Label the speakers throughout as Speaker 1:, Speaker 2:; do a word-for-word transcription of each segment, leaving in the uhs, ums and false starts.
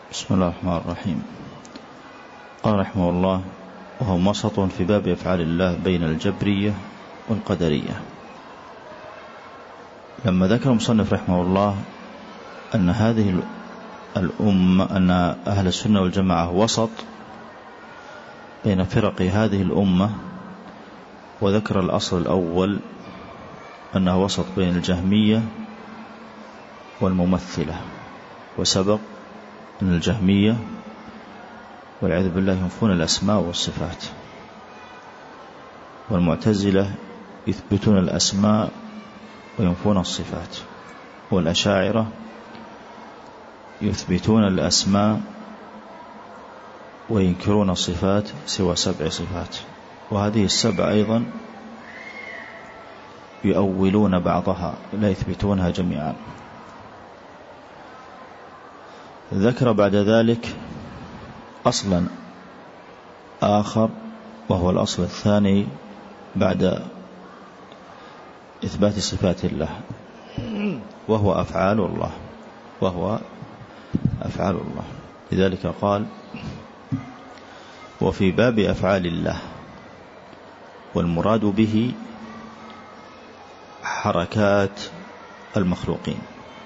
Speaker 1: بسم الله الرحمن الرحيم. قال رحمه الله: وهو وسط في باب أفعال الله بين الجبرية والقدرية. لما ذكر المصنف رحمه الله أن هذه الأمة أن أهل السنة والجماعة وسط بين فرق هذه الأمة، وذكر الأصل الأول أنه وسط بين الجهمية والممثلة، وسبق أن الجهمية والعياذ بالله ينفون الأسماء والصفات، والمعتزلة يثبتون الأسماء وينفون الصفات، والأشاعرة يثبتون الأسماء وينكرون الصفات سوى سبع صفات، وهذه السبع أيضا يؤولون بعضها لا يثبتونها جميعا. ذكر بعد ذلك أصلا آخر، وهو الأصل الثاني بعد إثبات صفات الله، وهو أفعال الله وهو أفعال الله. لذلك قال: وفي باب أفعال الله، والمراد به حركات المخلوقين.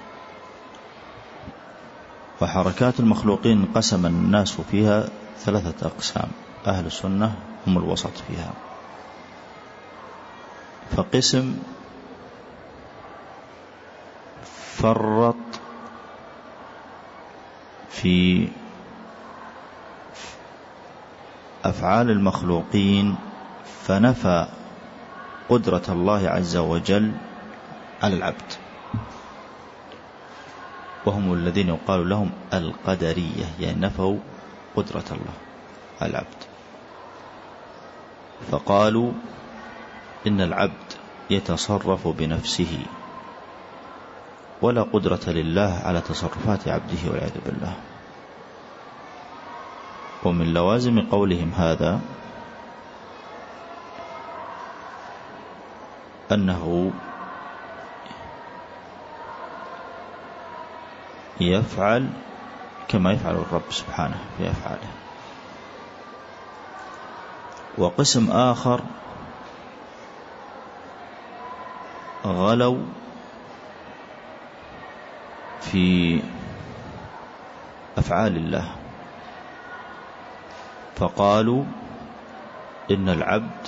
Speaker 1: وحركات المخلوقين قسم الناس فيها ثلاثة أقسام، أهل السنة هم الوسط فيها. فقسم فرط في أفعال المخلوقين فنفى قدرة الله عز وجل على العبد، وهم الذين يقال لهم القدرية، يعني نفوا قدرة الله على العبد. فقالوا إن العبد يتصرف بنفسه ولا قدرة لله على تصرفات عبده والعياذ بالله. ومن لوازم قولهم هذا أنه يفعل كما يفعل الرب سبحانه في أفعاله. وقسم آخر غلوا في أفعال الله، فقالوا إن العبد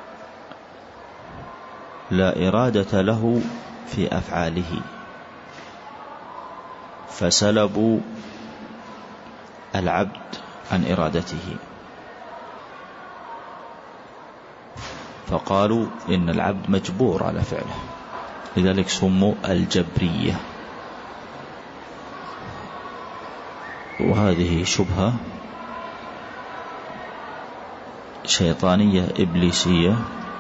Speaker 1: لا إرادة له في أفعاله، فسلبوا العبد عن إرادته، فقالوا إن العبد مجبور على فعله، لذلك سموا الجبرية. وهذه شبهة شيطانية إبليسية،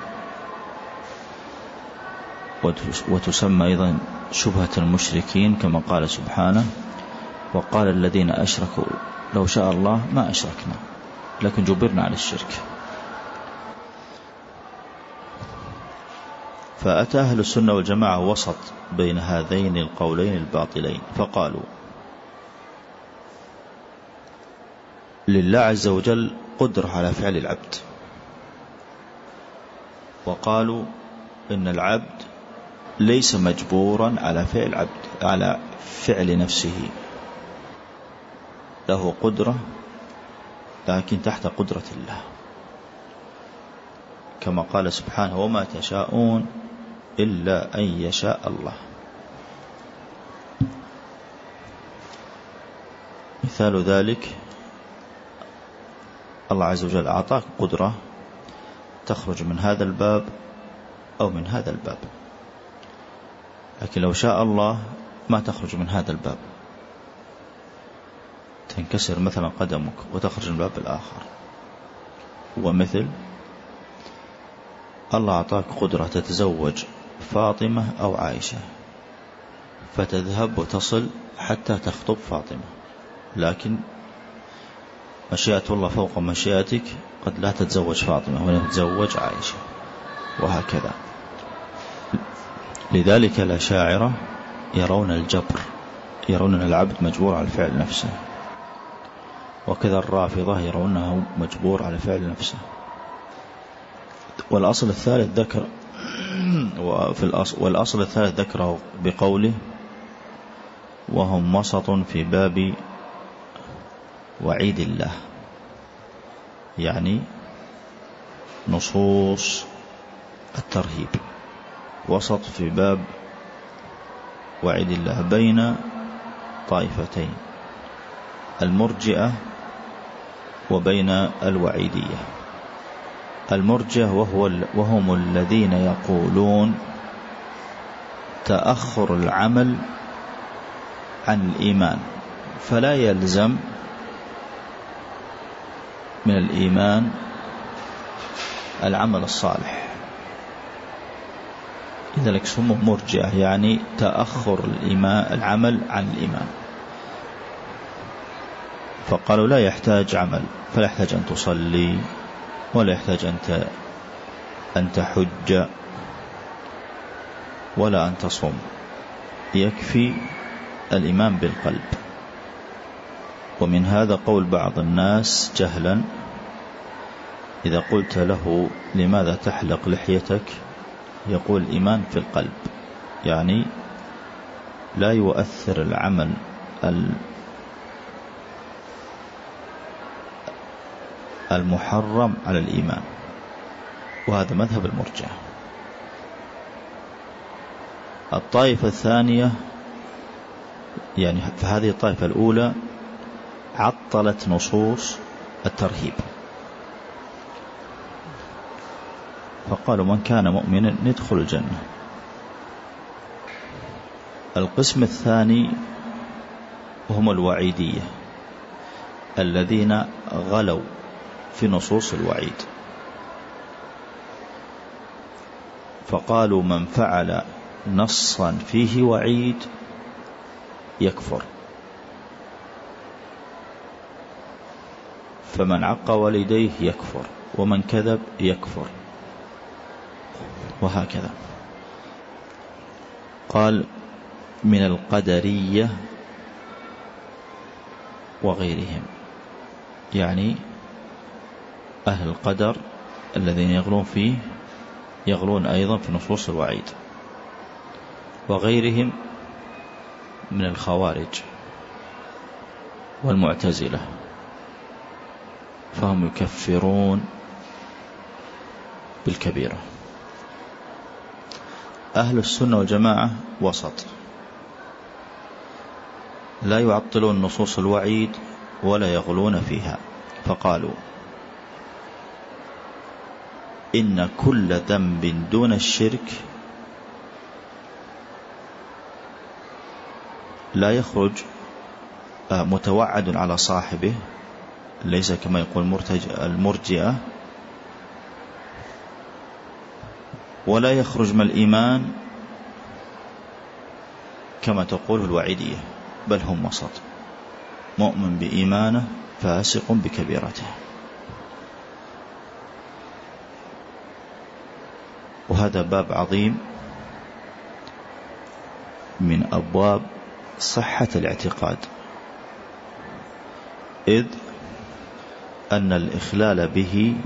Speaker 1: وتسمى أيضا شبهة المشركين، كما قال سبحانه: وقال الذين أشركوا لو شاء الله ما أشركنا لكن جبرنا على الشرك. فأتى أهل السنة والجماعة وسط بين هذين القولين الباطلين، فقالوا: لله عز وجل قدرة على فعل العبد، وقالوا إن العبد ليس مجبورا على فعل العبد على فعل نفسه، له قدرة لكن تحت قدرة الله، كما قال سبحانه: وما تشاءون إلا أن يشاء الله. مثال ذلك الله عز وجل أعطاك قدرة تخرج من هذا الباب أو من هذا الباب، لكن لو شاء الله ما تخرج من هذا الباب، تنكسر مثلا قدمك وتخرج من الباب الآخر. ومثل الله أعطاك قدرة تتزوج فاطمة أو عائشة، فتذهب وتصل حتى تخطب فاطمة، لكن مشيئة الله فوق مشيئتك، قد لا تتزوج فاطمة ولا تتزوج عائشة، وهكذا. لذلك الأشاعرة يرون الجبر، يرون أن العبد مجبور على الفعل نفسه، وكذا الرافضة يرونه مجبور على فعل نفسه. والأصل الثالث ذكر وفي الأصل والأصل الثالث ذكره بقوله وهم وسط في باب وعيد الله، يعني نصوص الترهيب، وسط في باب وعيد الله بين طائفتين، المرجئة وبين الوعيدية. المرجئة وهو وهم الذين يقولون تأخر العمل عن الإيمان، فلا يلزم من الإيمان العمل الصالح، لذلك سموا مرجئة، يعني تأخر الإيمان العمل عن الإيمان. فقالوا لا يحتاج عمل، فلا يحتاج أن تصلي ولا يحتاج أن أن تحج ولا أن تصوم، يكفي الإيمان بالقلب. ومن هذا قول بعض الناس جهلا إذا قلت له لماذا تحلق لحيتك يقول الإيمان في القلب، يعني لا يؤثر العمل المحرم على الإيمان، وهذا مذهب المرجئة. الطائفة الثانية، يعني فهذه الطائفة الأولى عطلت نصوص الترهيب، فقالوا من كان مؤمنا ندخل الجنة. القسم الثاني هم الوعيدية الذين غلوا في نصوص الوعيد، فقالوا من فعل نصا فيه وعيد يكفر، فمن عق والديه يكفر، ومن كذب يكفر، وهكذا. قال من القدرية وغيرهم، يعني أهل القدر الذين يغلون فيه يغلون أيضا في نصوص الوعيد، وغيرهم من الخوارج والمعتزلة، فهم يكفرون بالكبيرة. أهل السنة والجماعة وسط، لا يعطلون نصوص الوعيد ولا يغلون فيها، فقالوا إن كل ذنب دون الشرك لا يخرج متوعد على صاحبه، ليس كما يقول المرجئة، ولا يخرج من الإيمان كما تقول الوعيدية، بل هم وسط، مؤمن بإيمانه فاسق بكبيرته. وهذا باب عظيم من أبواب صحة الاعتقاد، إذ أن الإخلال به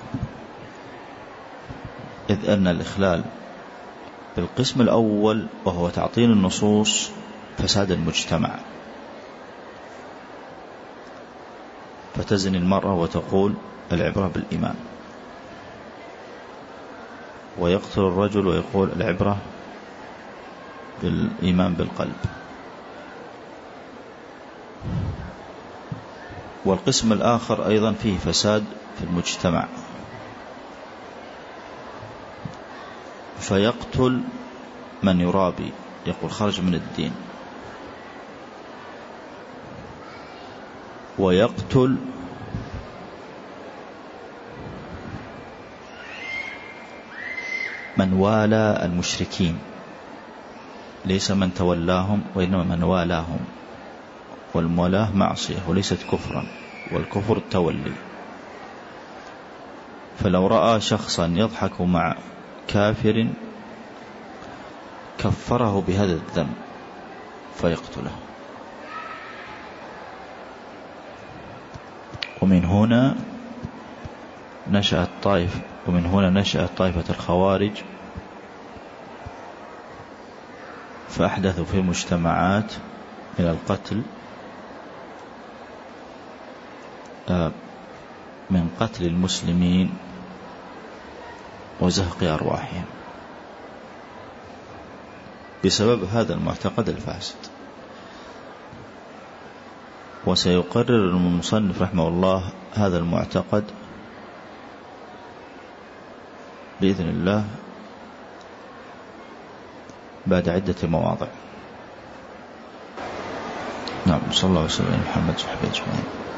Speaker 1: إذ أن الإخلال بالقسم الأول وهو تعطيل النصوص فساد المجتمع، فتزني المرأة وتقول العبرة بالإيمان، ويقتل الرجل ويقول العبرة بالإيمان بالقلب. والقسم الآخر أيضا فيه فساد في المجتمع، فيقتل من يرابي، يقول خرج من الدين، ويقتل من والى المشركين، ليس من تولاهم وإنما من والاهم، والموالاه معصية وليست كفرا، والكفر التولي. فلو رأى شخصا يضحك مع كافر كفره بهذا الذنب فيقتله. ومن هنا نشأت طائفة ومن هنا نشأت طائفة الخوارج، فأحدثوا في مجتمعات من القتل من قتل المسلمين وزهق أرواحهم بسبب هذا المعتقد الفاسد. وسيقرر المصنف رحمه الله هذا المعتقد بإذن الله بعد عدة مواضع. نعم، صلى الله وسلم على محمد وصحبه أجمعين.